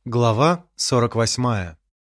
Глава 48.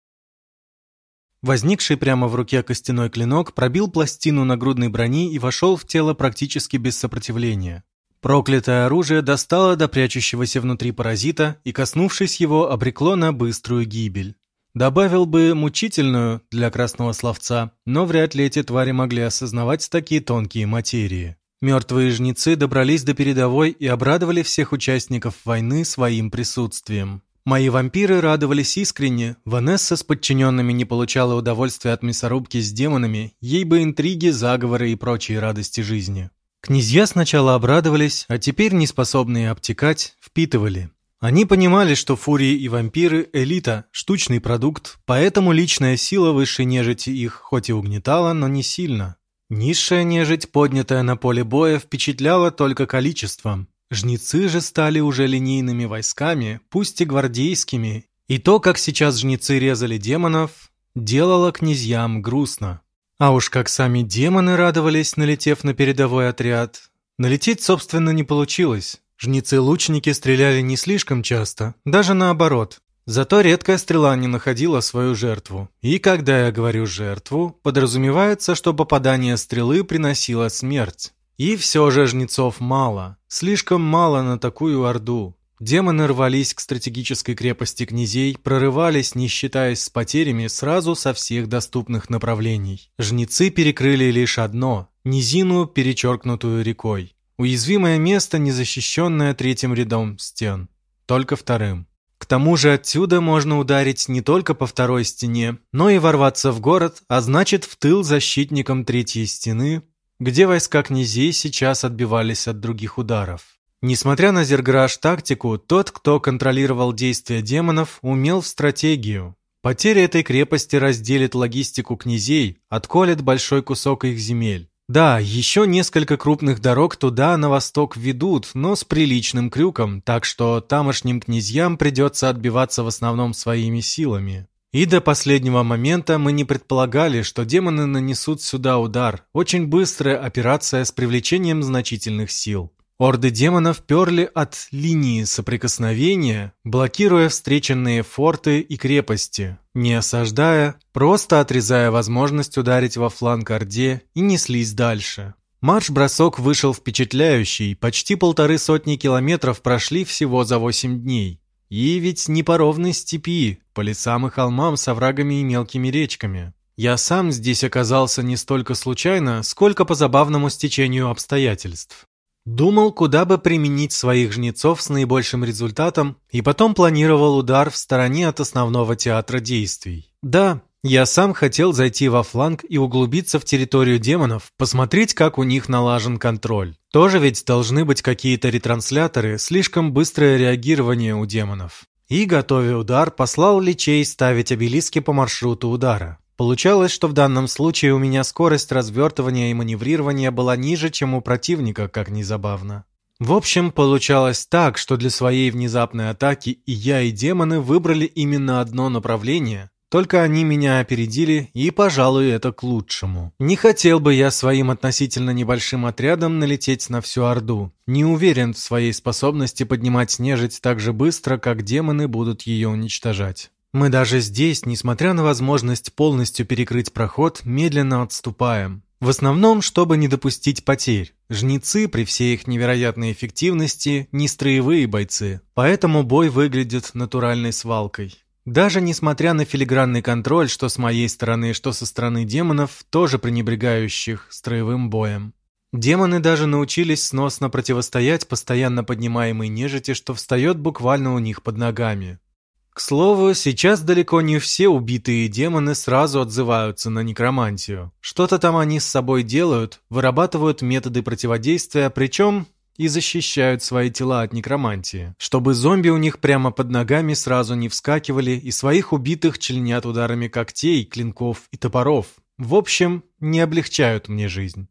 Возникший прямо в руке костяной клинок пробил пластину нагрудной брони и вошел в тело практически без сопротивления. Проклятое оружие достало до прячущегося внутри паразита и, коснувшись его, обрекло на быструю гибель. Добавил бы мучительную для красного словца, но вряд ли эти твари могли осознавать такие тонкие материи. Мертвые жнецы добрались до передовой и обрадовали всех участников войны своим присутствием. Мои вампиры радовались искренне, Ванесса с подчиненными не получала удовольствия от мясорубки с демонами, ей бы интриги, заговоры и прочие радости жизни. Князья сначала обрадовались, а теперь, неспособные обтекать, впитывали. Они понимали, что фурии и вампиры – элита, штучный продукт, поэтому личная сила высшей нежити их хоть и угнетала, но не сильно. Низшая нежить, поднятая на поле боя, впечатляла только количеством. Жнецы же стали уже линейными войсками, пусть и гвардейскими, и то, как сейчас жнецы резали демонов, делало князьям грустно. А уж как сами демоны радовались, налетев на передовой отряд. Налететь, собственно, не получилось. Жнецы-лучники стреляли не слишком часто, даже наоборот. Зато редкая стрела не находила свою жертву. И когда я говорю «жертву», подразумевается, что попадание стрелы приносило смерть. И все же жнецов мало, слишком мало на такую орду. Демоны рвались к стратегической крепости князей, прорывались, не считаясь с потерями, сразу со всех доступных направлений. Жнецы перекрыли лишь одно – низину, перечеркнутую рекой. Уязвимое место, не защищенное третьим рядом стен, только вторым. К тому же отсюда можно ударить не только по второй стене, но и ворваться в город, а значит в тыл защитникам третьей стены, где войска князей сейчас отбивались от других ударов. Несмотря на зерграж-тактику, тот, кто контролировал действия демонов, умел в стратегию. Потеря этой крепости разделит логистику князей, отколет большой кусок их земель. Да, еще несколько крупных дорог туда, на восток, ведут, но с приличным крюком, так что тамошним князьям придется отбиваться в основном своими силами. И до последнего момента мы не предполагали, что демоны нанесут сюда удар. Очень быстрая операция с привлечением значительных сил. Орды демонов перли от линии соприкосновения, блокируя встреченные форты и крепости, не осаждая, просто отрезая возможность ударить во фланг орде и неслись дальше. Марш-бросок вышел впечатляющий, почти 150 километров прошли всего за 8 дней. И ведь не по ровной степи, по лесам и холмам с оврагами и мелкими речками. Я сам здесь оказался не столько случайно, сколько по забавному стечению обстоятельств. Думал, куда бы применить своих жнецов с наибольшим результатом, и потом планировал удар в стороне от основного театра действий. Да, я сам хотел зайти во фланг и углубиться в территорию демонов, посмотреть, как у них налажен контроль. Тоже ведь должны быть какие-то ретрансляторы, слишком быстрое реагирование у демонов. И, готовя удар, послал личей ставить обелиски по маршруту удара. Получалось, что в данном случае у меня скорость развертывания и маневрирования была ниже, чем у противника, как ни забавно. В общем, получалось так, что для своей внезапной атаки и я, и демоны выбрали именно одно направление. Только они меня опередили, и, пожалуй, это к лучшему. Не хотел бы я своим относительно небольшим отрядом налететь на всю Орду. Не уверен в своей способности поднимать нежить так же быстро, как демоны будут ее уничтожать. Мы даже здесь, несмотря на возможность полностью перекрыть проход, медленно отступаем. В основном, чтобы не допустить потерь. Жнецы, при всей их невероятной эффективности, не строевые бойцы, поэтому бой выглядит натуральной свалкой. Даже несмотря на филигранный контроль, что с моей стороны, что со стороны демонов, тоже пренебрегающих строевым боем. Демоны даже научились сносно противостоять постоянно поднимаемой нежити, что встает буквально у них под ногами. К слову, сейчас далеко не все убитые демоны сразу отзываются на некромантию. Что-то там они с собой делают, вырабатывают методы противодействия, причем и защищают свои тела от некромантии, чтобы зомби у них прямо под ногами сразу не вскакивали и своих убитых членят ударами когтей, клинков и топоров. В общем, не облегчают мне жизнь.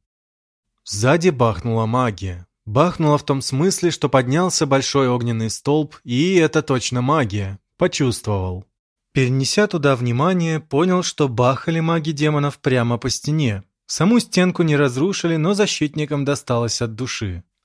Сзади бахнула магия. Бахнула в том смысле, что поднялся большой огненный столб, и это точно магия. Почувствовал. Перенеся туда внимание, понял, что бахали маги демонов прямо по стене. Саму стенку не разрушили, но защитникам досталось от души.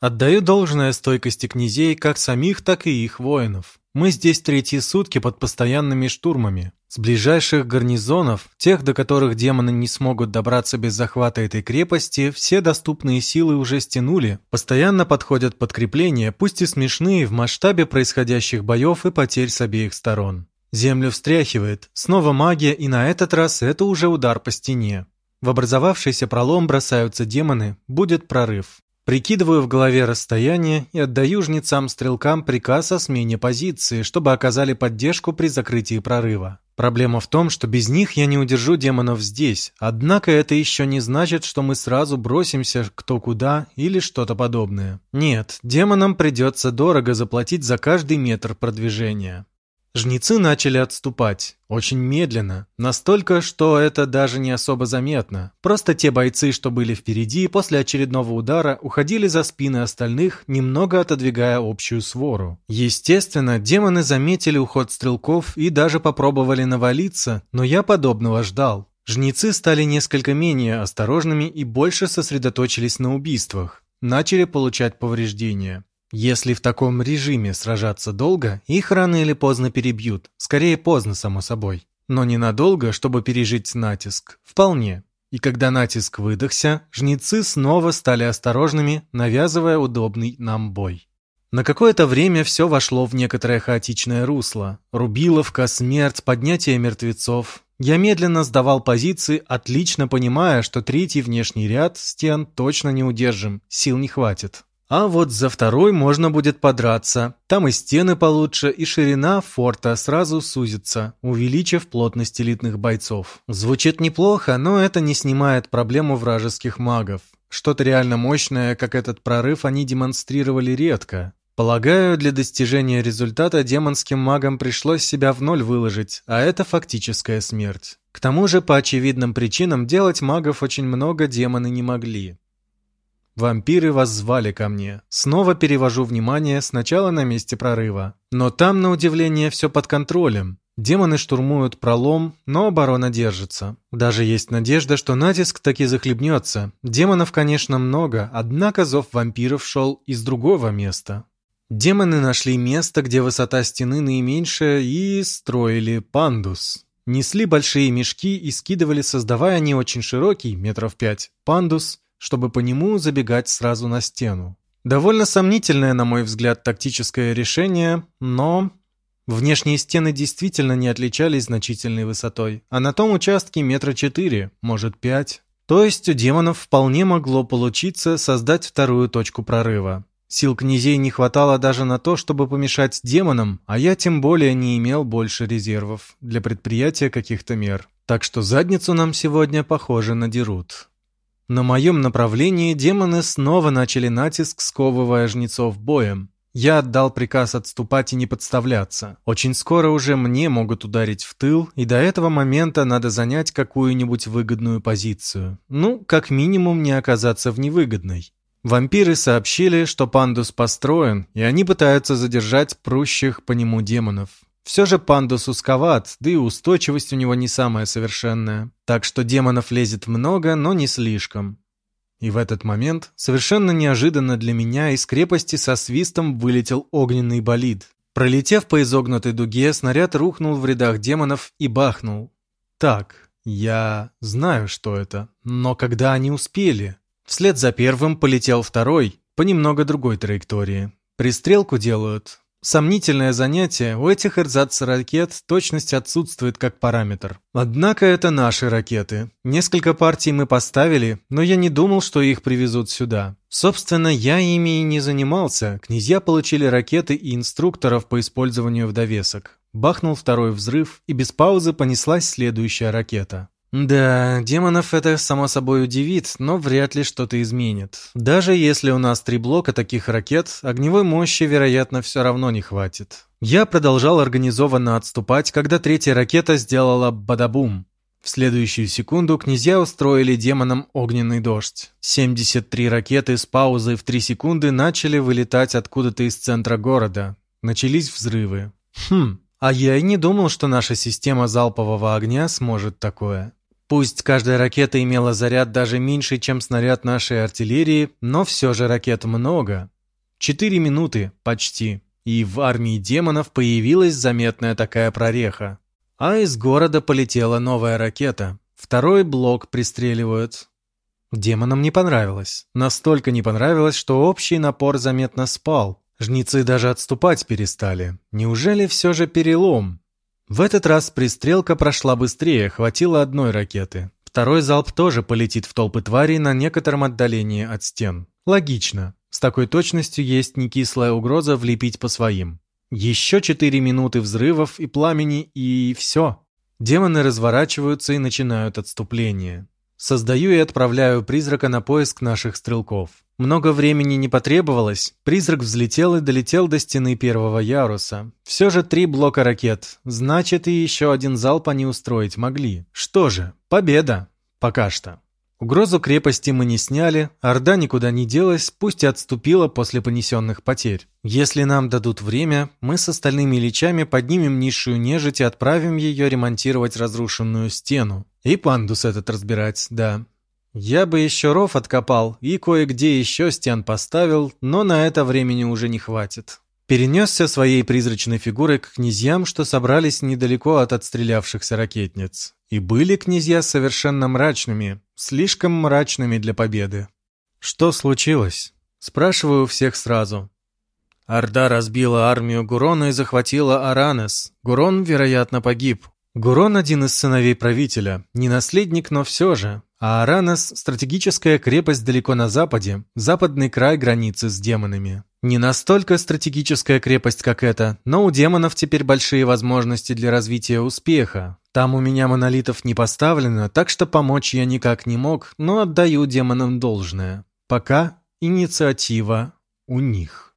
Отдаю должное стойкости князей, как самих, так и их воинов. Мы здесь третьи сутки под постоянными штурмами. С ближайших гарнизонов, тех, до которых демоны не смогут добраться без захвата этой крепости, все доступные силы уже стянули. Постоянно подходят подкрепления, пусть и смешные в масштабе происходящих боев и потерь с обеих сторон. Землю встряхивает, снова магия, и на этот раз это уже удар по стене. В образовавшийся пролом бросаются демоны, будет прорыв. Прикидываю в голове расстояние и отдаю жнецам-стрелкам приказ о смене позиции, чтобы оказали поддержку при закрытии прорыва. Проблема в том, что без них я не удержу демонов здесь, однако это еще не значит, что мы сразу бросимся кто куда или что-то подобное. Нет, демонам придется дорого заплатить за каждый метр продвижения. Жнецы начали отступать. Очень медленно. Настолько, что это даже не особо заметно. Просто те бойцы, что были впереди, после очередного удара уходили за спины остальных, немного отодвигая общую свору. Естественно, демоны заметили уход стрелков и даже попробовали навалиться, но я подобного ждал. Жнецы стали несколько менее осторожными и больше сосредоточились на убийствах. Начали получать повреждения. Если в таком режиме сражаться долго, их рано или поздно перебьют. Скорее поздно, само собой. Но ненадолго, чтобы пережить натиск. Вполне. И когда натиск выдохся, жнецы снова стали осторожными, навязывая удобный нам бой. На какое-то время все вошло в некоторое хаотичное русло. Рубиловка, смерть, поднятие мертвецов. Я медленно сдавал позиции, отлично понимая, что третий внешний ряд стен точно не удержим, сил не хватит. А вот за второй можно будет подраться. Там и стены получше, и ширина форта сразу сузится, увеличив плотность элитных бойцов. Звучит неплохо, но это не снимает проблему вражеских магов. Что-то реально мощное, как этот прорыв, они демонстрировали редко. Полагаю, для достижения результата демонским магам пришлось себя в ноль выложить, а это фактическая смерть. К тому же, по очевидным причинам, делать магов очень много демоны не могли. Вампиры воззвали ко мне. Снова перевожу внимание сначала на месте прорыва. Но там, на удивление, все под контролем. Демоны штурмуют пролом, но оборона держится. Даже есть надежда, что натиск таки захлебнется. Демонов, конечно, много, однако зов вампиров шел из другого места. Демоны нашли место, где высота стены наименьшая, и строили пандус. Несли большие мешки и скидывали, создавая не очень широкий, метров 5, пандус, чтобы по нему забегать сразу на стену. Довольно сомнительное, на мой взгляд, тактическое решение, но внешние стены действительно не отличались значительной высотой, а на том участке 4 метра, может 5. То есть у демонов вполне могло получиться создать вторую точку прорыва. Сил князей не хватало даже на то, чтобы помешать демонам, а я тем более не имел больше резервов для предприятия каких-то мер. Так что задницу нам сегодня, похоже, надерут. На моем направлении демоны снова начали натиск, сковывая жнецов боем. Я отдал приказ отступать и не подставляться. Очень скоро уже мне могут ударить в тыл, и до этого момента надо занять какую-нибудь выгодную позицию. Ну, как минимум не оказаться в невыгодной. Вампиры сообщили, что пандус построен, и они пытаются задержать прущих по нему демонов. Все же пандус узковат, да и устойчивость у него не самая совершенная. Так что демонов лезет много, но не слишком. И в этот момент, совершенно неожиданно для меня, из крепости со свистом вылетел огненный болид. Пролетев по изогнутой дуге, снаряд рухнул в рядах демонов и бахнул. Так, я знаю, что это, но когда они успели? Вслед за первым полетел второй, по немного другой траектории. Пристрелку делают. Сомнительное занятие, у этих эрзац-ракет точность отсутствует как параметр. Однако это наши ракеты. Несколько партий мы поставили, но я не думал, что их привезут сюда. Собственно, я ими и не занимался. Князья получили ракеты и инструкторов по использованию в довесок. Бахнул второй взрыв, и без паузы понеслась следующая ракета. Да, демонов это само собой удивит, но вряд ли что-то изменит. Даже если у нас 3 блока таких ракет, огневой мощи, вероятно, все равно не хватит. Я продолжал организованно отступать, когда третья ракета сделала бадабум. В следующую секунду князья устроили демонам огненный дождь. 73 ракеты с паузой в 3 секунды начали вылетать откуда-то из центра города. Начались взрывы. А я и не думал, что наша система залпового огня сможет такое. Пусть каждая ракета имела заряд даже меньше, чем снаряд нашей артиллерии, но все же ракет много. 4 минуты, почти, и в армии демонов появилась заметная такая прореха. А из города полетела новая ракета. Второй блок пристреливают. Демонам не понравилось. Настолько не понравилось, что общий напор заметно спал. Жнецы даже отступать перестали. Неужели все же перелом? В этот раз пристрелка прошла быстрее, хватило одной ракеты. Второй залп тоже полетит в толпы тварей на некотором отдалении от стен. Логично. С такой точностью есть некислая угроза влепить по своим. Еще 4 минуты взрывов и пламени, и все. Демоны разворачиваются и начинают отступление. Создаю и отправляю призрака на поиск наших стрелков. Много времени не потребовалось. Призрак взлетел и долетел до стены первого яруса. Все же 3 блока ракет. Значит, и еще один залп они устроить могли. Что же, победа. Пока что. Угрозу крепости мы не сняли, Орда никуда не делась, пусть и отступила после понесенных потерь. Если нам дадут время, мы с остальными личами поднимем низшую нежить и отправим ее ремонтировать разрушенную стену. И пандус этот разбирать, да. Я бы еще ров откопал и кое-где еще стен поставил, но на это времени уже не хватит. Перенесся своей призрачной фигурой к князьям, что собрались недалеко от отстрелявшихся ракетниц. И были князья совершенно мрачными, слишком мрачными для победы. «Что случилось?» Спрашиваю у всех сразу. Орда разбила армию Гурона и захватила Аранес. Гурон, вероятно, погиб. Гурон один из сыновей правителя, не наследник, но все же. А Аранес – стратегическая крепость далеко на западе, западный край границы с демонами. Не настолько стратегическая крепость, как эта, но у демонов теперь большие возможности для развития успеха. Там у меня монолитов не поставлено, так что помочь я никак не мог, но отдаю демонам должное. Пока инициатива у них.